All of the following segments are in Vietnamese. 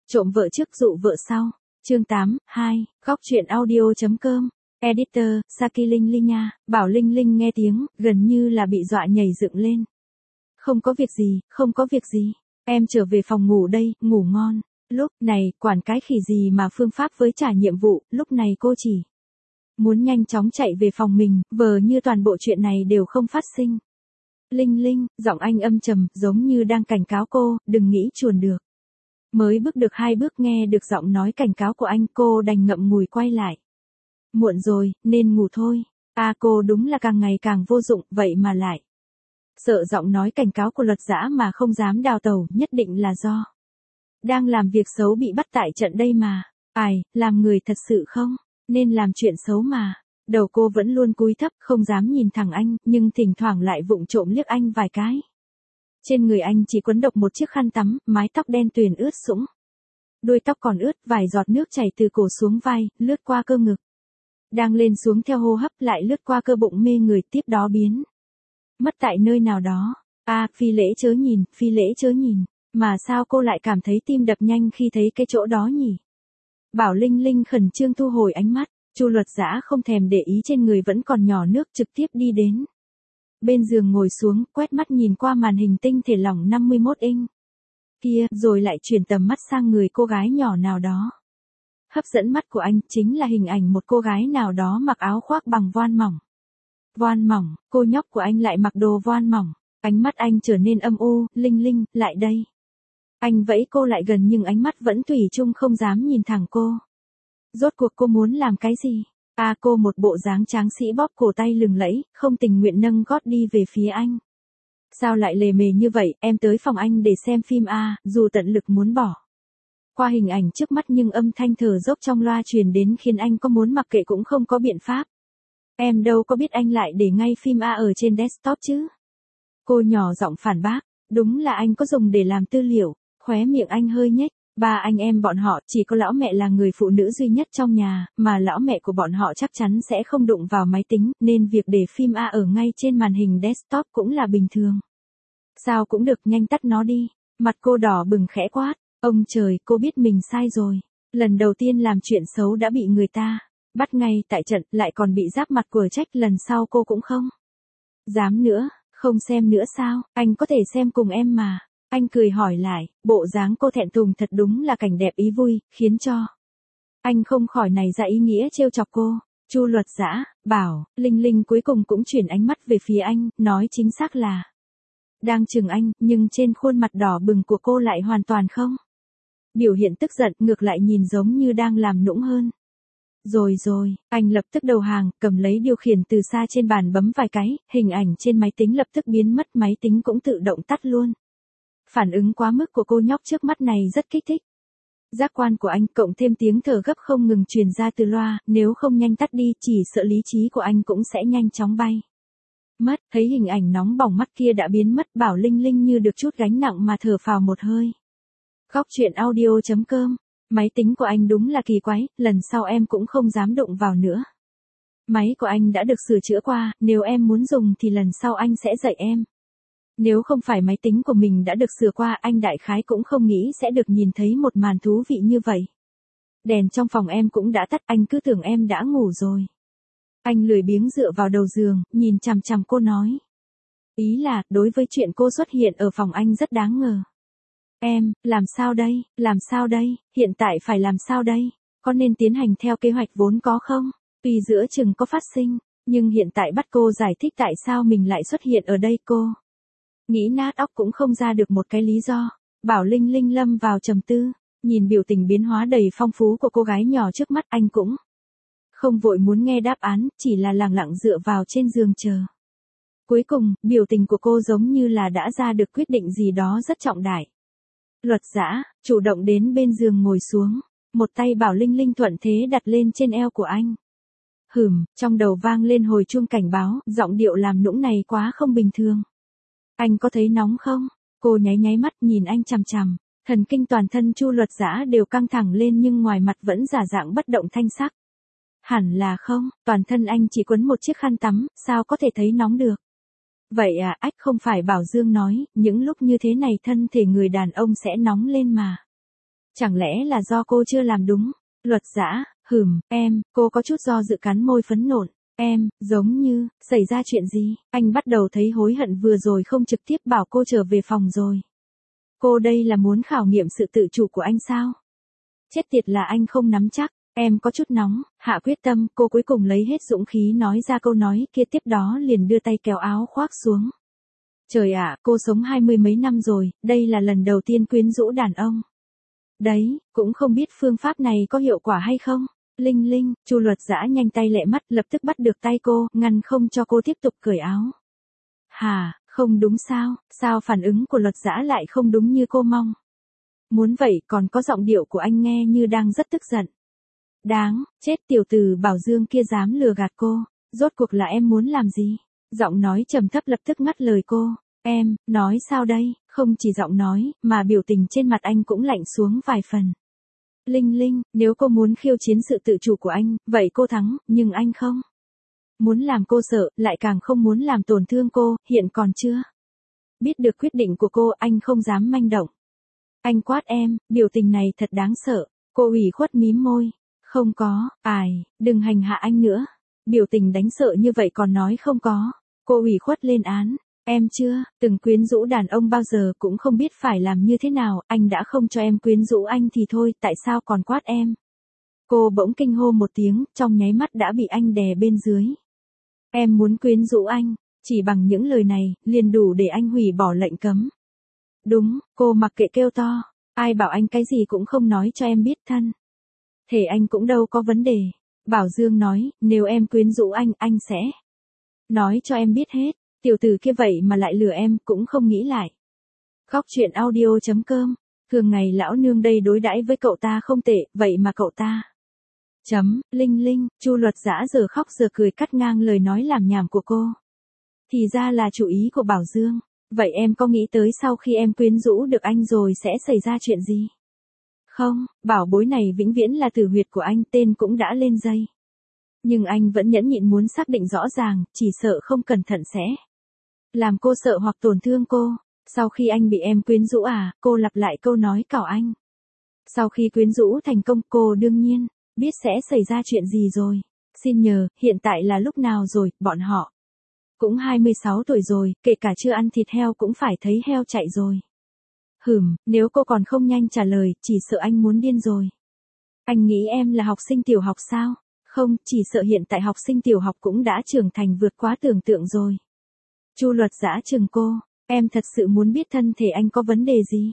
Trộm vợ trước dụ vợ sau. Chương 8, 2, góc truyện audio.com. Editor, Saki Linh Linh nha. Bảo Linh Linh nghe tiếng, gần như là bị dọa nhảy dựng lên. Không có việc gì, không có việc gì. Em trở về phòng ngủ đây, ngủ ngon. Lúc này, quản cái khỉ gì mà phương pháp với trả nhiệm vụ, lúc này cô chỉ muốn nhanh chóng chạy về phòng mình, vờ như toàn bộ chuyện này đều không phát sinh. Linh Linh, giọng anh âm trầm, giống như đang cảnh cáo cô, đừng nghĩ chuồn được. Mới bước được 2 bước nghe được giọng nói cảnh cáo của anh, cô đành ngậm ngùi quay lại. Muộn rồi, nên ngủ thôi. Cô đúng là càng ngày càng vô dụng, vậy mà lại sợ giọng nói cảnh cáo của Luật Dã mà không dám đào tẩu, nhất định là do đang làm việc xấu bị bắt tại trận đây mà. Làm người thật sự không nên làm chuyện xấu mà. Đầu cô vẫn luôn cúi thấp, không dám nhìn thẳng anh, nhưng thỉnh thoảng lại vụng trộm liếc anh vài cái. Trên người anh chỉ quấn độc một chiếc khăn tắm, mái tóc đen tuyền ướt sũng. Đuôi tóc còn ướt, vài giọt nước chảy từ cổ xuống vai, lướt qua cơ ngực. Đang lên xuống theo hô hấp, lại lướt qua cơ bụng mê người, tiếp đó biến mất tại nơi nào đó. Phi lễ chớ nhìn, phi lễ chớ nhìn. Mà sao cô lại cảm thấy tim đập nhanh khi thấy cái chỗ đó nhỉ? Bảo Linh Linh khẩn trương thu hồi ánh mắt. Chu Luật Dã không thèm để ý trên người vẫn còn nhỏ nước, trực tiếp đi đến bên giường ngồi xuống, quét mắt nhìn qua màn hình tinh thể lỏng 51 inch kia, rồi lại chuyển tầm mắt sang người cô gái nhỏ nào đó. Hấp dẫn mắt của anh chính là hình ảnh một cô gái nào đó mặc áo khoác bằng voan mỏng. Voan mỏng, cô nhóc của anh lại mặc đồ voan mỏng. Ánh mắt anh trở nên âm u. Linh Linh, lại đây. Anh vẫy cô lại gần nhưng ánh mắt vẫn thủy chung không dám nhìn thẳng cô. Rốt cuộc cô muốn làm cái gì? Cô một bộ dáng tráng sĩ bóp cổ tay lừng lẫy, không tình nguyện nâng gót đi về phía anh. Sao lại lề mề như vậy, em tới phòng anh để xem phim dù tận lực muốn bỏ qua hình ảnh trước mắt nhưng âm thanh thở dốc trong loa truyền đến khiến anh có muốn mặc kệ cũng không có biện pháp. Em đâu có biết anh lại để ngay phim ở trên desktop chứ. Cô nhỏ giọng phản bác, đúng là anh có dùng để làm tư liệu. Khóe miệng anh hơi nhếch. Ba anh em bọn họ chỉ có lão mẹ là người phụ nữ duy nhất trong nhà, mà lão mẹ của bọn họ chắc chắn sẽ không đụng vào máy tính, nên việc để phim ở ngay trên màn hình desktop cũng là bình thường. Sao cũng được, nhanh tắt nó đi. Mặt cô đỏ bừng khẽ quát. Ông trời, cô biết mình sai rồi. Lần đầu tiên làm chuyện xấu đã bị người ta bắt ngay tại trận, lại còn bị giáp mặt của trách, lần sau cô cũng không dám nữa. Không xem nữa sao? Anh có thể xem cùng em mà. Anh cười hỏi lại, bộ dáng cô thẹn thùng thật đúng là cảnh đẹp ý vui, khiến cho anh không khỏi nảy ra ý nghĩa trêu chọc cô. Chu Luật Dã, Bảo, Linh Linh cuối cùng cũng chuyển ánh mắt về phía anh, nói chính xác là đang chừng anh, nhưng trên khuôn mặt đỏ bừng của cô lại hoàn toàn không biểu hiện tức giận, ngược lại nhìn giống như đang làm nũng hơn. Rồi, anh lập tức đầu hàng, cầm lấy điều khiển từ xa trên bàn bấm vài cái, hình ảnh trên máy tính lập tức biến mất, máy tính cũng tự động tắt luôn. Phản ứng quá mức của cô nhóc trước mắt này rất kích thích. Giác quan của anh cộng thêm tiếng thở gấp không ngừng truyền ra từ loa, nếu không nhanh tắt đi chỉ sợ lý trí của anh cũng sẽ nhanh chóng bay mất. Thấy hình ảnh nóng bỏng mắt kia đã biến mất, Bảo Linh Linh như được chút gánh nặng mà thở phào một hơi. Góc truyện audio.com. Máy tính của anh đúng là kỳ quái, lần sau em cũng không dám đụng vào nữa. Máy của anh đã được sửa chữa qua, nếu em muốn dùng thì lần sau anh sẽ dạy em. Nếu không phải máy tính của mình đã được sửa qua, anh đại khái cũng không nghĩ sẽ được nhìn thấy một màn thú vị như vậy. Đèn trong phòng em cũng đã tắt, anh cứ tưởng em đã ngủ rồi. Anh lười biếng dựa vào đầu giường, nhìn chằm chằm cô nói. Ý là, đối với chuyện cô xuất hiện ở phòng anh rất đáng ngờ. Em, làm sao đây, hiện tại phải làm sao đây? Có nên tiến hành theo kế hoạch vốn có không? Tuy giữa chừng có phát sinh, nhưng hiện tại bắt cô giải thích tại sao mình lại xuất hiện ở đây cô nghĩ nát óc cũng không ra được một cái lý do. Bảo Linh Linh lâm vào trầm tư, nhìn biểu tình biến hóa đầy phong phú của cô gái nhỏ trước mắt, anh cũng không vội muốn nghe đáp án, chỉ là lặng lặng dựa vào trên giường chờ. Cuối cùng, biểu tình của cô giống như là đã ra được quyết định gì đó rất trọng đại. Luật Dã, chủ động đến bên giường ngồi xuống, một tay Bảo Linh Linh thuận thế đặt lên trên eo của anh. Trong đầu vang lên hồi chuông cảnh báo, giọng điệu làm nũng này quá không bình thường. Anh có thấy nóng không? Cô nháy mắt nhìn anh chằm chằm, thần kinh toàn thân Chu Luật Dã đều căng thẳng lên nhưng ngoài mặt vẫn giả dạng bất động thanh sắc. Hẳn là không, toàn thân anh chỉ quấn một chiếc khăn tắm, sao có thể thấy nóng được? Vậy không phải Bảo Dương nói, những lúc như thế này thân thể người đàn ông sẽ nóng lên mà. Chẳng lẽ là do cô chưa làm đúng? Luật Dã, cô có chút do dự cắn môi phấn nộn. Giống như, xảy ra chuyện gì? Anh bắt đầu thấy hối hận vừa rồi không trực tiếp bảo cô trở về phòng rồi. Cô đây là muốn khảo nghiệm sự tự chủ của anh sao? Chết tiệt là anh không nắm chắc. Em có chút nóng, hạ quyết tâm, cô cuối cùng lấy hết dũng khí nói ra câu nói kia, tiếp đó liền đưa tay kéo áo khoác xuống. Trời ạ, cô sống 20 mấy năm rồi, đây là lần đầu tiên quyến rũ đàn ông. Đấy, cũng không biết phương pháp này có hiệu quả hay không. Linh Linh, Chu Luật Dã nhanh tay lẹ mắt lập tức bắt được tay cô, ngăn không cho cô tiếp tục cởi áo. Hả, không đúng sao, sao phản ứng của Luật Dã lại không đúng như cô mong? Muốn vậy còn có giọng điệu của anh nghe như đang rất tức giận. Đáng, chết tiểu tử Bảo Dương kia dám lừa gạt cô, rốt cuộc là em muốn làm gì? Giọng nói trầm thấp lập tức ngắt lời cô. Em, nói sao đây? Không chỉ giọng nói, mà biểu tình trên mặt anh cũng lạnh xuống vài phần. Linh Linh, nếu cô muốn khiêu chiến sự tự chủ của anh, vậy cô thắng, nhưng anh không. Muốn làm cô sợ, lại càng không muốn làm tổn thương cô, hiện còn chưa. Biết được quyết định của cô, anh không dám manh động. Anh quát em, biểu tình này thật đáng sợ. Cô ủy khuất mím môi. Không có, đừng hành hạ anh nữa. Biểu tình đánh sợ như vậy còn nói không có. Cô ủy khuất lên án. Em chưa từng quyến rũ đàn ông bao giờ, cũng không biết phải làm như thế nào, anh đã không cho em quyến rũ anh thì thôi, tại sao còn quát em? Cô bỗng kinh hô một tiếng, trong nháy mắt đã bị anh đè bên dưới. Em muốn quyến rũ anh, chỉ bằng những lời này, liền đủ để anh hủy bỏ lệnh cấm. Đúng, cô mặc kệ kêu to, ai bảo anh cái gì cũng không nói cho em biết thân. Thể anh cũng đâu có vấn đề. Bảo Dương nói, nếu em quyến rũ anh sẽ nói cho em biết hết. Tiểu tử kia vậy mà lại lừa em, cũng không nghĩ lại. Khóc chuyện audio.com, thường ngày lão nương đây đối đãi với cậu ta không tệ, vậy mà cậu ta. Linh Linh, Chu Luật Dã giờ khóc giờ cười cắt ngang lời nói làm nhảm của cô. Thì ra là chủ ý của Bảo Dương. Vậy em có nghĩ tới sau khi em quyến rũ được anh rồi sẽ xảy ra chuyện gì? Không, bảo bối này vĩnh viễn là tử huyệt của anh, tên cũng đã lên dây. Nhưng anh vẫn nhẫn nhịn muốn xác định rõ ràng, chỉ sợ không cẩn thận sẽ làm cô sợ hoặc tổn thương cô. Sau khi anh bị em quyến rũ cô lặp lại câu nói cào anh. Sau khi quyến rũ thành công, cô đương nhiên biết sẽ xảy ra chuyện gì rồi. Xin nhờ, hiện tại là lúc nào rồi, bọn họ cũng 26 tuổi rồi, kể cả chưa ăn thịt heo cũng phải thấy heo chạy rồi. Nếu cô còn không nhanh trả lời, chỉ sợ anh muốn điên rồi. Anh nghĩ em là học sinh tiểu học sao? Không, chỉ sợ hiện tại học sinh tiểu học cũng đã trưởng thành vượt quá tưởng tượng rồi. Chu Luật Dã chừng cô, em thật sự muốn biết thân thể anh có vấn đề gì?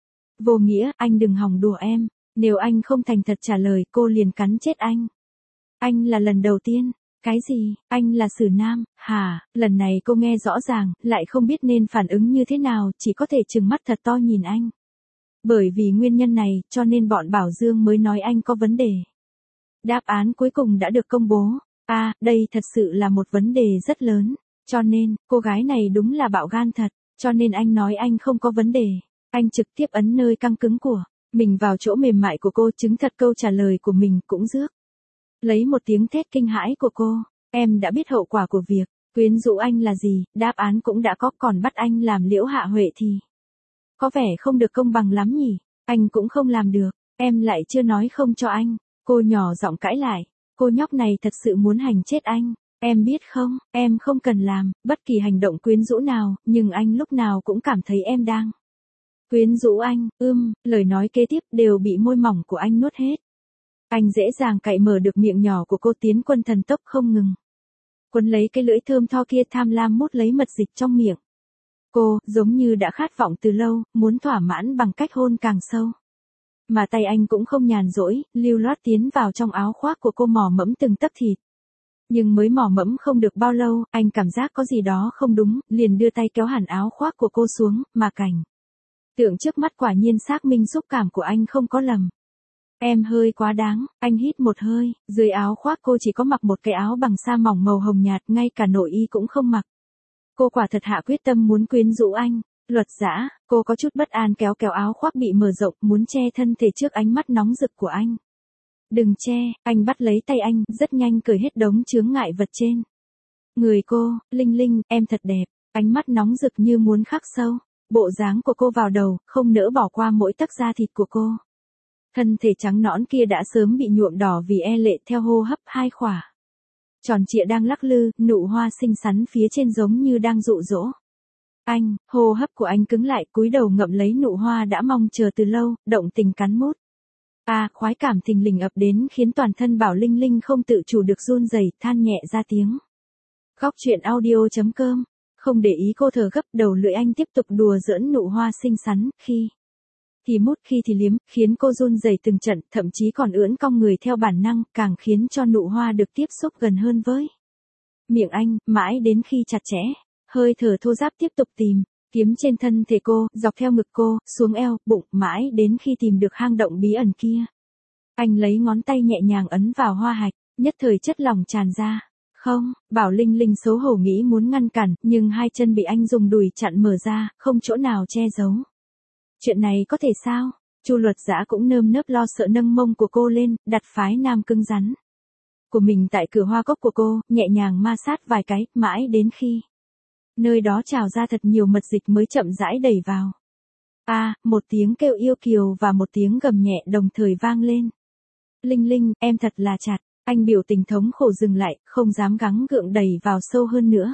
Vô nghĩa, anh đừng hòng đùa em, nếu anh không thành thật trả lời, cô liền cắn chết anh. Anh là lần đầu tiên. Cái gì, anh là xử nam, hả? Lần này cô nghe rõ ràng, lại không biết nên phản ứng như thế nào, chỉ có thể trừng mắt thật to nhìn anh. Bởi vì nguyên nhân này, cho nên bọn Bảo Dương mới nói anh có vấn đề. Đáp án cuối cùng đã được công bố. Đây thật sự là một vấn đề rất lớn. Cho nên, cô gái này đúng là bạo gan thật. Cho nên anh nói anh không có vấn đề. Anh trực tiếp ấn nơi căng cứng của mình vào chỗ mềm mại của cô, chứng thật câu trả lời của mình cũng rước lấy một tiếng thét kinh hãi của cô. Em đã biết hậu quả của việc quyến rũ anh là gì, đáp án cũng đã có, còn bắt anh làm Liễu Hạ Huệ thì có vẻ không được công bằng lắm nhỉ. Anh cũng không làm được, em lại chưa nói không cho anh. Cô nhỏ giọng cãi lại, cô nhóc này thật sự muốn hành chết anh. Em biết không, em không cần làm bất kỳ hành động quyến rũ nào, nhưng anh lúc nào cũng cảm thấy em đang quyến rũ anh. Lời nói kế tiếp đều bị môi mỏng của anh nuốt hết. Anh dễ dàng cạy mở được miệng nhỏ của cô, tiến quân thần tốc không ngừng. Quấn lấy cái lưỡi thơm tho kia, tham lam mút lấy mật dịch trong miệng. Cô, giống như đã khát vọng từ lâu, muốn thỏa mãn bằng cách hôn càng sâu. Mà tay anh cũng không nhàn rỗi, lưu loát tiến vào trong áo khoác của cô, mò mẫm từng tấc thịt. Nhưng mới mò mẫm không được bao lâu, anh cảm giác có gì đó không đúng, liền đưa tay kéo hẳn áo khoác của cô xuống, mà cảnh tượng trước mắt quả nhiên xác minh xúc cảm của anh không có lầm. Em hơi quá đáng, anh hít một hơi, dưới áo khoác cô chỉ có mặc một cái áo bằng sa mỏng màu hồng nhạt, ngay cả nội y cũng không mặc. Cô quả thật hạ quyết tâm muốn quyến rũ anh. Luật Dã, cô có chút bất an kéo áo khoác bị mở rộng, muốn che thân thể trước ánh mắt nóng rực của anh. Đừng che, anh bắt lấy tay anh, rất nhanh cởi hết đống chướng ngại vật trên người cô. Linh Linh, em thật đẹp. Ánh mắt nóng rực như muốn khắc sâu bộ dáng của cô vào đầu, không nỡ bỏ qua mỗi tấc da thịt của cô. Thân thể trắng nõn kia đã sớm bị nhuộm đỏ vì e lệ theo hô hấp hai khỏa. Tròn trịa đang lắc lư, nụ hoa xinh xắn phía trên giống như đang dụ dỗ. Anh, hô hấp của anh cứng lại, cúi đầu ngậm lấy nụ hoa đã mong chờ từ lâu, động tình cắn mút. Khoái cảm thình lình ập đến khiến toàn thân Bảo Linh Linh không tự chủ được run rẩy, than nhẹ ra tiếng. Góc truyện audio.com. Không để ý cô thở gấp, đầu lưỡi anh tiếp tục đùa giỡn nụ hoa xinh xắn, khi thì mút khi thì liếm, khiến cô run rẩy từng trận, thậm chí còn ưỡn cong người theo bản năng, càng khiến cho nụ hoa được tiếp xúc gần hơn với miệng anh, mãi đến khi chặt chẽ. Hơi thở thô ráp tiếp tục tìm kiếm trên thân thể cô, dọc theo ngực cô, xuống eo, bụng, mãi đến khi tìm được hang động bí ẩn kia. Anh lấy ngón tay nhẹ nhàng ấn vào hoa hạch, nhất thời chất lỏng tràn ra. Không, Bảo Linh Linh xấu hổ nghĩ muốn ngăn cản, nhưng hai chân bị anh dùng đùi chặn mở ra, không chỗ nào che giấu. Chuyện này có thể sao? Chu Luật Dã cũng nơm nớp lo sợ nâng mông của cô lên, đặt phái nam cứng rắn của mình tại cửa hoa cốc của cô, nhẹ nhàng ma sát vài cái, mãi đến khi nơi đó trào ra thật nhiều mật dịch mới chậm rãi đẩy vào. Một tiếng kêu yêu kiều và một tiếng gầm nhẹ đồng thời vang lên. Linh Linh, em thật là chặt. Anh biểu tình thống khổ dừng lại, không dám gắng gượng đẩy vào sâu hơn nữa.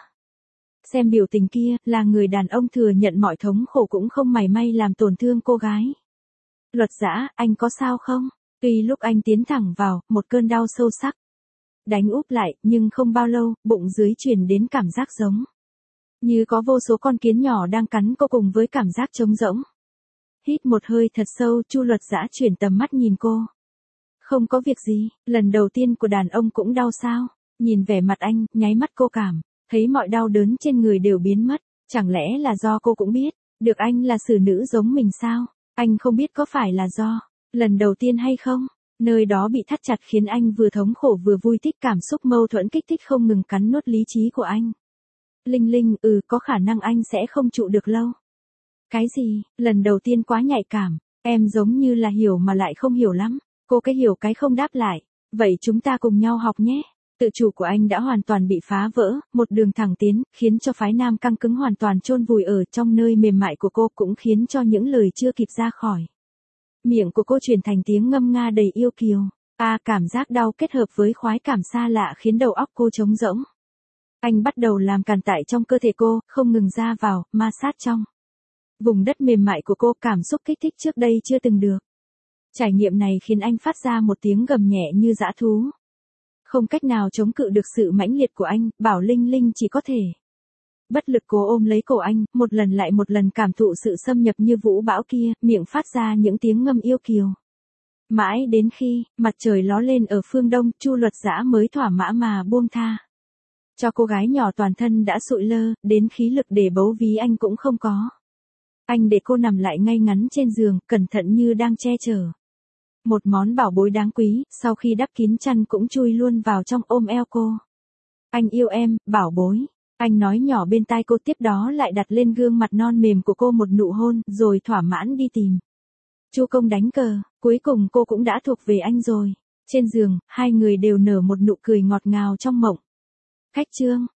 Xem biểu tình kia, là người đàn ông thừa nhận mọi thống khổ cũng không mảy may làm tổn thương cô gái. Luật Dã, anh có sao không? Tuy lúc anh tiến thẳng vào, một cơn đau sâu sắc đánh úp lại, nhưng không bao lâu, bụng dưới truyền đến cảm giác giống như có vô số con kiến nhỏ đang cắn cô cùng với cảm giác trống rỗng. Hít một hơi thật sâu, Chu Luật Dã chuyển tầm mắt nhìn cô. Không có việc gì, lần đầu tiên của đàn ông cũng đau sao? Nhìn vẻ mặt anh, nháy mắt cô cảm thấy mọi đau đớn trên người đều biến mất. Chẳng lẽ là do cô cũng biết được anh là xử nữ giống mình sao? Anh không biết có phải là do lần đầu tiên hay không? Nơi đó bị thắt chặt khiến anh vừa thống khổ vừa vui thích, cảm xúc mâu thuẫn kích thích không ngừng cắn nuốt lý trí của anh. Linh Linh, có khả năng anh sẽ không trụ được lâu. Cái gì? Lần đầu tiên quá nhạy cảm, em giống như là hiểu mà lại không hiểu lắm. Cô cái hiểu cái không đáp lại. Vậy chúng ta cùng nhau học nhé. Tự chủ của anh đã hoàn toàn bị phá vỡ, một đường thẳng tiến, khiến cho phái nam căng cứng hoàn toàn chôn vùi ở trong nơi mềm mại của cô, cũng khiến cho những lời chưa kịp ra khỏi miệng của cô chuyển thành tiếng ngâm nga đầy yêu kiều. Cảm giác đau kết hợp với khoái cảm xa lạ khiến đầu óc cô trống rỗng. Anh bắt đầu làm càn tại trong cơ thể cô, không ngừng ra vào, ma sát trong vùng đất mềm mại của cô, cảm xúc kích thích trước đây chưa từng được. Trải nghiệm này khiến anh phát ra một tiếng gầm nhẹ như dã thú. Không cách nào chống cự được sự mãnh liệt của anh, Bảo Linh Linh chỉ có thể bất lực cố ôm lấy cổ anh, một lần lại một lần cảm thụ sự xâm nhập như vũ bão kia, miệng phát ra những tiếng ngâm yêu kiều. Mãi đến khi mặt trời ló lên ở phương đông, Chu Luật Dã mới thỏa mãn mà buông tha cho cô gái nhỏ toàn thân đã sụi lơ, đến khí lực để bấu víu anh cũng không có. Anh để cô nằm lại ngay ngắn trên giường, cẩn thận như đang che chở một món bảo bối đáng quý, sau khi đắp kín chăn cũng chui luôn vào trong ôm eo cô. Anh yêu em, bảo bối. Anh nói nhỏ bên tai cô, tiếp đó lại đặt lên gương mặt non mềm của cô một nụ hôn, rồi thỏa mãn đi tìm Chu Công đánh cờ. Cuối cùng cô cũng đã thuộc về anh rồi. Trên giường, hai người đều nở một nụ cười ngọt ngào trong mộng. Khách chương.